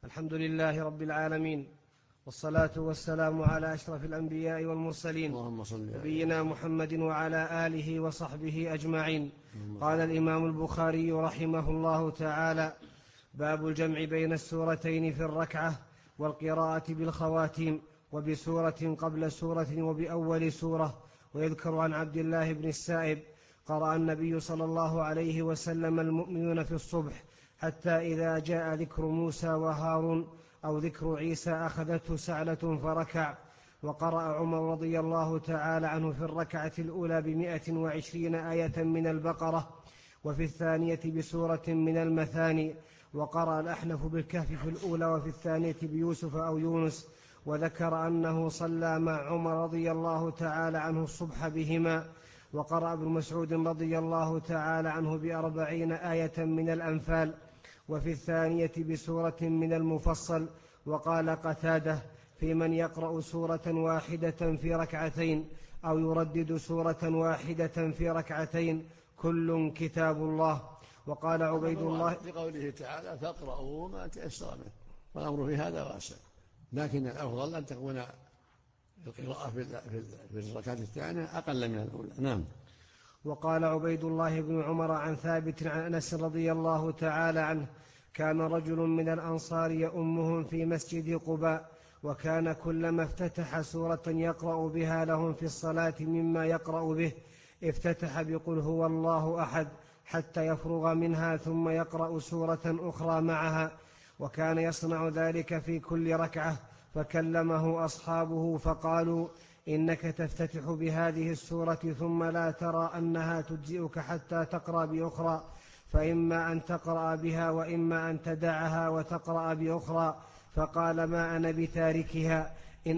الحمد لله رب العالمين، والصلاة والسلام على أشرف الأنبياء والمرسلين نبينا محمد وعلى آله وصحبه أجمعين. قال الإمام البخاري رحمه الله تعالى: باب الجمع بين السورتين في الركعة والقراءة بالخواتيم وبسورة قبل سورة وبأول سورة. ويذكر عن عبد الله بن السائب: قرأ النبي صلى الله عليه وسلم المؤمنون في الصبح حتى إذا جاء ذكر موسى وهارون أو ذكر عيسى أخذته سعلة فركع. وقرأ عمر رضي الله تعالى عنه في الركعة الأولى 120 آية من البقرة، وفي الثانية بسورة من المثاني. وقرأ الأحنف بالكهف في الأولى وفي الثانية بيوسف أو يونس. وذكر أنه صلى مع عمر رضي الله تعالى عنه الصبح بهما. وقرأ ابن مسعود رضي الله تعالى عنه ب40 آية من الأنفال، وفي الثانية بسورة من المفصل. وقال قتادة: في من يقرأ سورة واحدة في ركعتين أو يردد سورة واحدة في ركعتين كل كتاب الله. وقال عبيد الله لقوله تعالى: فاقرأوا ما تيسر منه، والأمر في هذا واسع، لكن الأفضل أن تكون القراءة في الركعة الثانية أقل من الأولى. نعم. وقال عبيد الله بن عمر عن ثابت عن أنس رضي الله تعالى عنه: كان رجل من الأنصار يؤمهم في مسجد قباء، وكان كلما افتتح سورة يقرأ بها لهم في الصلاة مما يقرأ به افتتح بقل هو الله أحد حتى يفرغ منها ثم يقرأ سورة أخرى معها، وكان يصنع ذلك في كل ركعة. فكلمه أصحابه فقالوا: إنك تفتتح بهذه السورة ثم لا ترى أنها تجزئك حتى تقرأ بأخرى، فإما أن تقرأ بها وإما أن تدعها وتقرأ بأخرى. فقال: ما أنا بتاركها، إن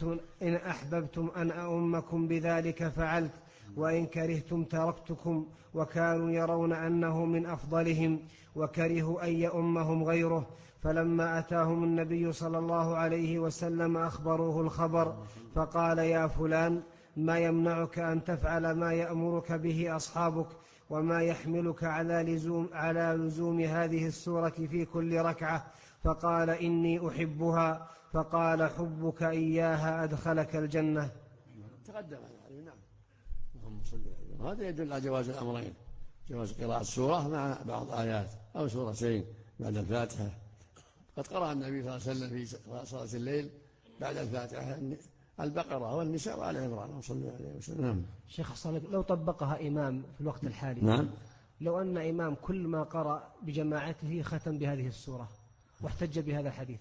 أحببتم أن أؤمكم بذلك فعلت، وإن كرهتم تركتكم. وكانوا يرون أنه من أفضلهم، وكرهوا أن يؤمهم غيره. فلما أتاهم النبي صلى الله عليه وسلم أخبروه الخبر، فقال: يا فلان، ما يمنعك أن تفعل ما يأمرك به أصحابك، وما يحملك على لزوم هذه السورة في كل ركعة؟ فقال: إني أحبها. فقال: حبك إياها أدخلك الجنة. تقدم هذا. نعم. اللهم صل على. هذا يدل على جواز الأمرين: جواز قراءة سورة مع بعض آيات أو سورتين بعد الفاتحة. قد قرأ النبي صلى الله عليه وسلم في صلاة الليل بعد الفاتحة البقرة والنساء وآل عمران صلى الله عليه وسلم. نعم. شيخ صالح، لو طبقها إمام في الوقت الحالي، نعم، لو أن إمام كل ما قرأ بجماعته ختم بهذه السورة واحتج بهذا الحديث،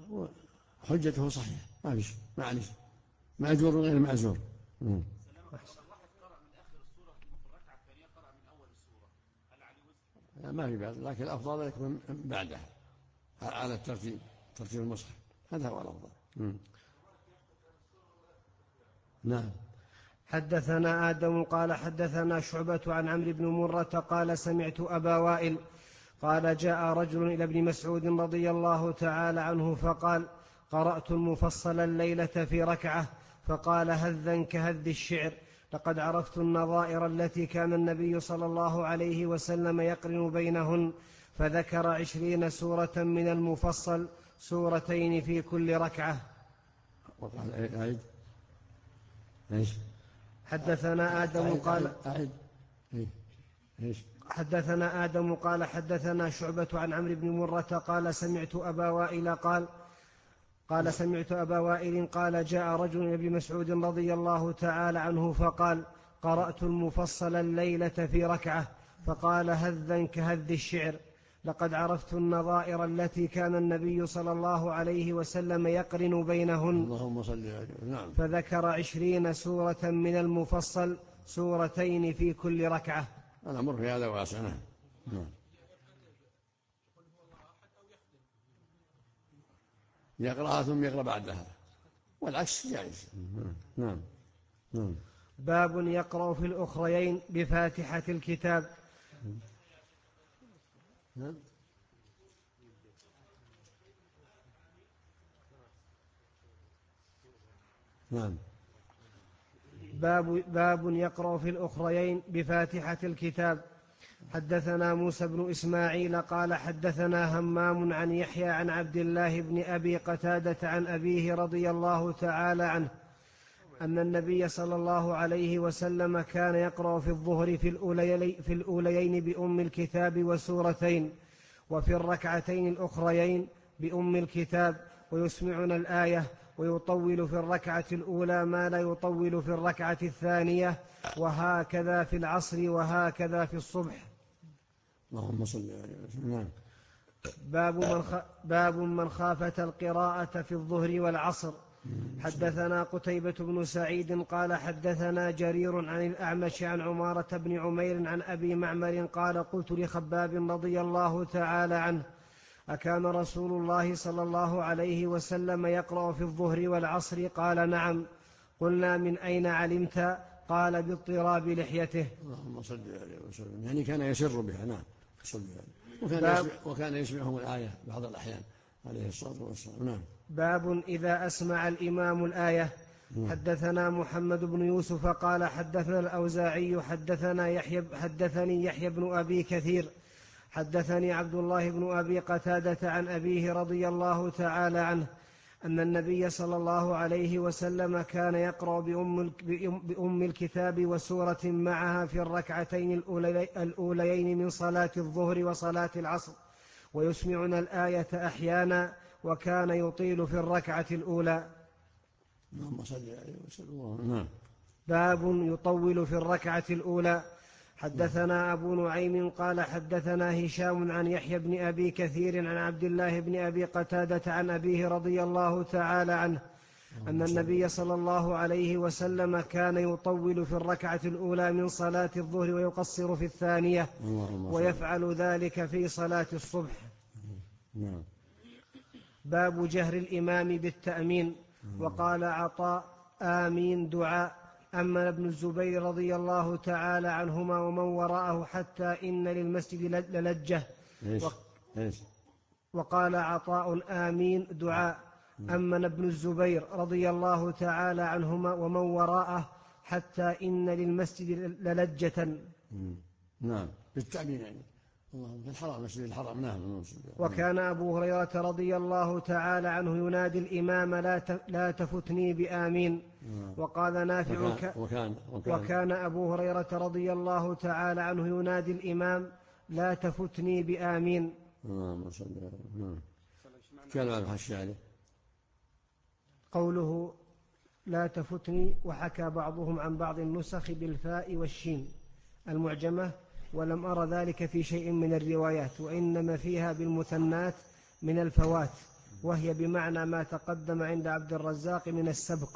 حجته صحيح، ما فيش، معلش، مأجور غير مأجور. واحد قرأ من آخر السورة في الركعة الثانية قرأ من أول السورة، هل عليه وزر؟ ما في بعد، لكن الأفضل يكون بعدها على الترتيب، ترتيب المصحف، هذا هو الأفضل. نعم. حدثنا آدم قال حدثنا شعبة عن عمرو بن مرة قال: سمعت أبا وائل قال: جاء رجل إلى ابن مسعود رضي الله تعالى عنه فقال: قرأت المفصل الليلة في ركعة. فقال هذا كهذ الشعر: لقد عرفت النظائر التي كان النبي صلى الله عليه وسلم يقرن بينهن. فذكر 20 سورة من المفصل، سورتين في كل ركعة. وقال ايش؟ حدثنا آدم قال ايش؟ حدثنا آدم قال حدثنا شعبة عن عمرو بن مرة قال: سمعت أبا وائل قال: جاء رجل إلى ابن مسعود رضي الله تعالى عنه فقال: قرأت المفصل الليلة في ركعة. فقال هذا كهذ الشعر: لقد عرفت النظائر التي كان النبي صلى الله عليه وسلم يقرن بينهن. اللهم صل عليه. نعم. فذكر 20 سورة من المفصل، سورتين في كل ركعة. الأمر في هذا واسع. نعم. يقرأها ثم يقرأ بعدها، والعكس جائز. نعم. باب يقرأ في الأخريين بفاتحة الكتاب. نعم. باب يقرأ في الأخريين بفاتحة الكتاب. حدثنا موسى بن إسماعيل قال حدثنا همام عن يحيى عن عبد الله بن أبي قتادة عن أبيه رضي الله تعالى عنه أن النبي صلى الله عليه وسلم كان يقرأ في الظهر في الأوليين بأم الكتاب وسورتين، وفي الركعتين الأخريين بأم الكتاب، ويسمعنا الآية، ويطول في الركعة الأولى ما لا يطول في الركعة الثانية، وهكذا في العصر وهكذا في الصبح. اللهم صل عليه وسلم. باب من خافت القراءة في الظهر والعصر. حدثنا قتيبة بن سعيد قال حدثنا جرير عن الأعمش عن عمارة بن عمير عن أبي معمر قال قلت لخباب رضي الله تعالى عنه أكان رسول الله صلى الله عليه وسلم يقرأ في الظهر والعصر؟ قال نعم. قلنا من أين علمت؟ قال باضطراب لحيته. اللهم صل عليه وسلم. يعني كان يسر بها. نعم. وكان يسمعهم الآية بعض الأحيان عليه الصلاة والسلام. نعم. باب إذا أسمع الإمام الآية. حدثنا محمد بن يوسف قال حدثنا الأوزاعي حدثني يحيى بن أبي كثير حدثني عبد الله بن أبي قتادة عن أبيه رضي الله تعالى عنه أن النبي صلى الله عليه وسلم كان يقرأ بأم الكتاب وسورة معها في الركعتين الأوليين من صلاة الظهر وصلاة العصر، ويسمعنا الآية أحيانا، وكان يطيل في الركعة الأولى. اللهم صل عليه وسلم. باب يطول في الركعة الأولى. حدثنا أبو نعيم قال حدثنا هشام عن يحيى بن أبي كثير عن عبد الله بن أبي قتادة عن أبيه رضي الله تعالى عنه أن النبي صلى الله عليه وسلم كان يطول في الركعة الأولى من صلاة الظهر ويقصر في الثانية، ويفعل ذلك في صلاة الصبح. باب جهر الإمام بالتأمين. وقال عطاء آمين دعاء. أما ابن الزبير رضي الله تعالى عنهما ومن وراءه حتى إن للمسجد للجة. وقال عطاء آمين دعاء. أما ابن الزبير رضي الله تعالى عنهما ومن وراءه حتى إن للمسجد للجة. نعم بالتأمين يعني. اللهم في الحرم مسجد الحرم. نعم. وكان أبو هريرة رضي الله تعالى عنه ينادي الإمام لا تفتني بآمين. وقال نافع وكان أبو هريرة رضي الله تعالى عنه ينادي الإمام لا تفتني بآمين. كان على الحشي عليه قوله لا تفتني. وحكى بعضهم عن بعض النسخ بالفاء والشين المعجمة، ولم أرى ذلك في شيء من الروايات، وإنما فيها بالمثنات من الفوات، وهي بمعنى ما تقدم عند عبد الرزاق من السبق،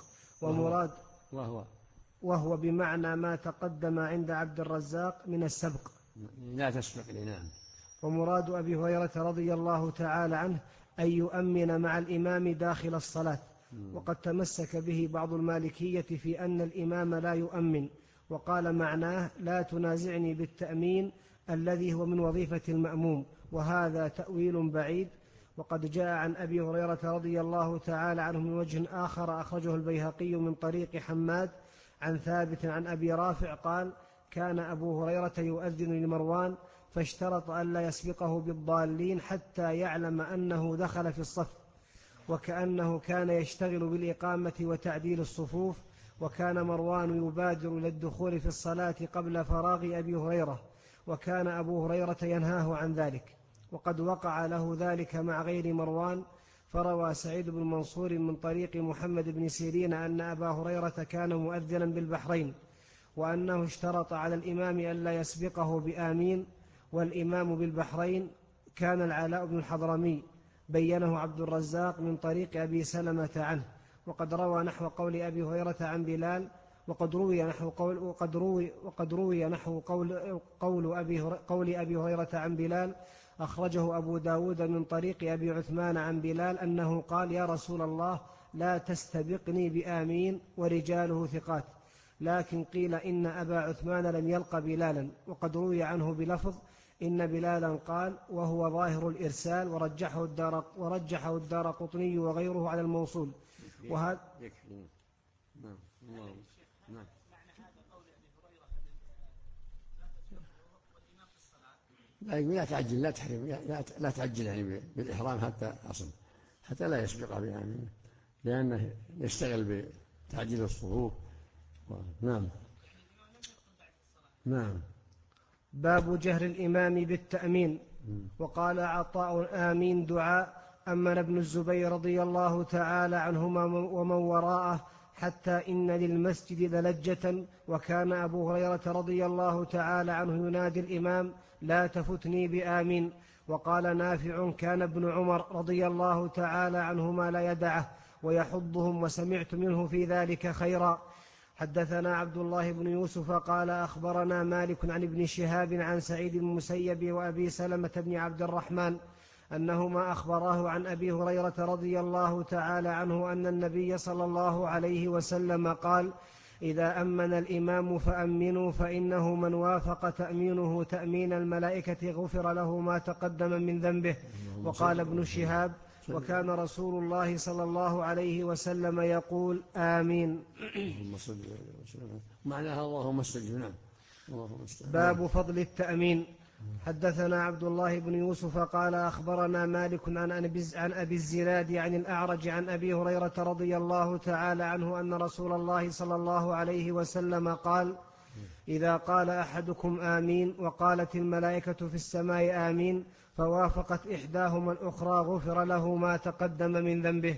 وهو بمعنى ما تقدم عند عبد الرزاق من السبق لا تسبق لي. نعم. ومراد أبي هريرة رضي الله تعالى عنه أن يؤمن مع الإمام داخل الصلاة. وقد تمسك به بعض المالكية في أن الإمام لا يؤمن، وقال معناه لا تنازعني بالتأمين الذي هو من وظيفة المأموم، وهذا تأويل بعيد. وقد جاء عن أبي هريرة رضي الله تعالى عنه من وجه آخر أخرجه البيهقي من طريق حماد عن ثابت عن أبي رافع قال كان أبو هريرة يؤذن لمروان فاشترط ألا يسبقه بالضالين حتى يعلم أنه دخل في الصف، وكأنه كان يشتغل بالإقامة وتعديل الصفوف، وكان مروان يبادر للدخول في الصلاة قبل فراغ أبي هريرة، وكان أبو هريرة ينهاه عن ذلك. وقد وقع له ذلك مع غير مروان، فروى سعيد بن منصور من طريق محمد بن سيرين أن أبا هريرة كان مؤذنا بالبحرين، وأنه اشترط على الإمام ألا يسبقه بآمين، والإمام بالبحرين كان العلاء بن الحضرمي، بينه عبد الرزاق من طريق أبي سلمة عنه. وقد روى نحو قول أبي هريرة عن بلال، وقد روي نحو قول أبي هريرة عن بلال أخرجه أبو داود من طريق أبي عثمان عن بلال أنه قال يا رسول الله لا تستبقني بآمين، ورجاله ثقات، لكن قيل إن أبا عثمان لم يلق بلالا. وقد روي عنه بلفظ إن بلالا قال، وهو ظاهر الإرسال، ورجحه الدارقطني وغيره على الموصول. وهذا نعم. معنى هذا قول أبي هريرة لا تسبقه والإمام في الصلاة لا تعجل، لا تحرم، لا تعجل يعني بالإحرام حتى أصل، حتى لا يسبق بآمين، لأنه يشتغل بتعجيل الصفوف. نعم. نعم. باب جهر الإمام بالتأمين. وقال عطاء: آمين دعاء. أمن ابن الزبير رضي الله تعالى عنهما ومن وراءه حتى إن للمسجد للجة، وكان أبو هريرة رضي الله تعالى عنه ينادي الإمام: لا تفتني بآمين. وقال نافع: كان ابن عمر رضي الله تعالى عنهما لا يدعه ويحضهم، وسمعت منه في ذلك خيرا. حدثنا عبد الله بن يوسف قال أخبرنا مالك عن ابن شهاب عن سعيد بن المسيب وأبي سلمة بن عبد الرحمن أنهما أخبراه عن أبي هريرة رضي الله تعالى عنه أن النبي صلى الله عليه وسلم قال: إذا أمن الإمام فأمنوا، فإنه من وافق تأمينه تأمين الملائكة غفر له ما تقدم من ذنبه. وقال ابن شهاب: وكان رسول الله صلى الله عليه وسلم يقول: آمين. معناها اللهم استجب. نعم. باب فضل التأمين. حدثنا عبد الله بن يوسف قال أخبرنا مالك عن أبي الزناد عن الأعرج عن أبي هريرة رضي الله تعالى عنه أن رسول الله صلى الله عليه وسلم قال: إذا قال أحدكم آمين وقالت الملائكة في السماء آمين فوافقت إحداهما الأخرى غفر له ما تقدم من ذنبه.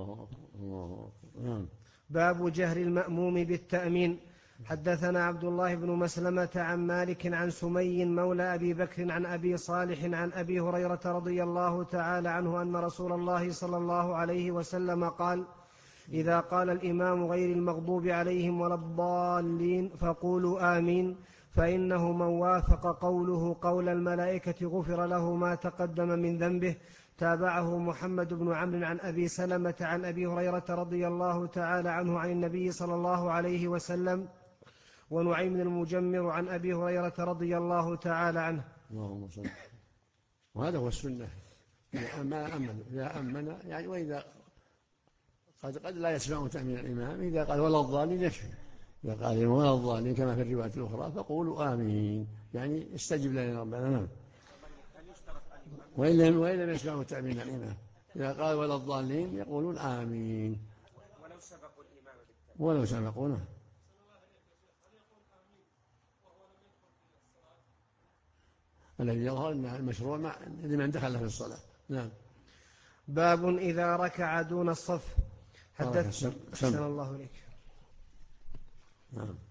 باب جهر المأموم بالتأمين. حدثنا عبد الله بن مسلمة عن مالك عن سمي مولى أبي بكر عن أبي صالح عن أبي هريرة رضي الله تعالى عنه أن رسول الله صلى الله عليه وسلم قال: إذا قال الإمام غير المغضوب عليهم ولا الضالين فقولوا آمين، فإنه من وافق قوله قول الملائكة غفر له ما تقدم من ذنبه. تابعه محمد بن عمرو عن أبي سلمة عن أبي هريرة رضي الله تعالى عنه عن النبي صلى الله عليه وسلم، ونعيم المجمر عن أبي هريرة رضي الله تعالى عنه. اللهم صل. وهذا هو السنة. إذا أمن يعني، وإذا قد لا يسمع تأمين الإمام، إذا قال ولا الضالين يكفي. إذا قال ولا الضالين كما في الرواية الأخرى فقولوا آمين، يعني استجب لنا ربنا. نعم. وإن لم يسمعوا تأمين الإمام، إذا قال ولا الضالين يقولون آمين ولو سبقونا. الذي يظهر أن المشروع لمن دخل في الصلاة. نعم. باب إذا ركع دون الصف. حدث الله عليك. نعم.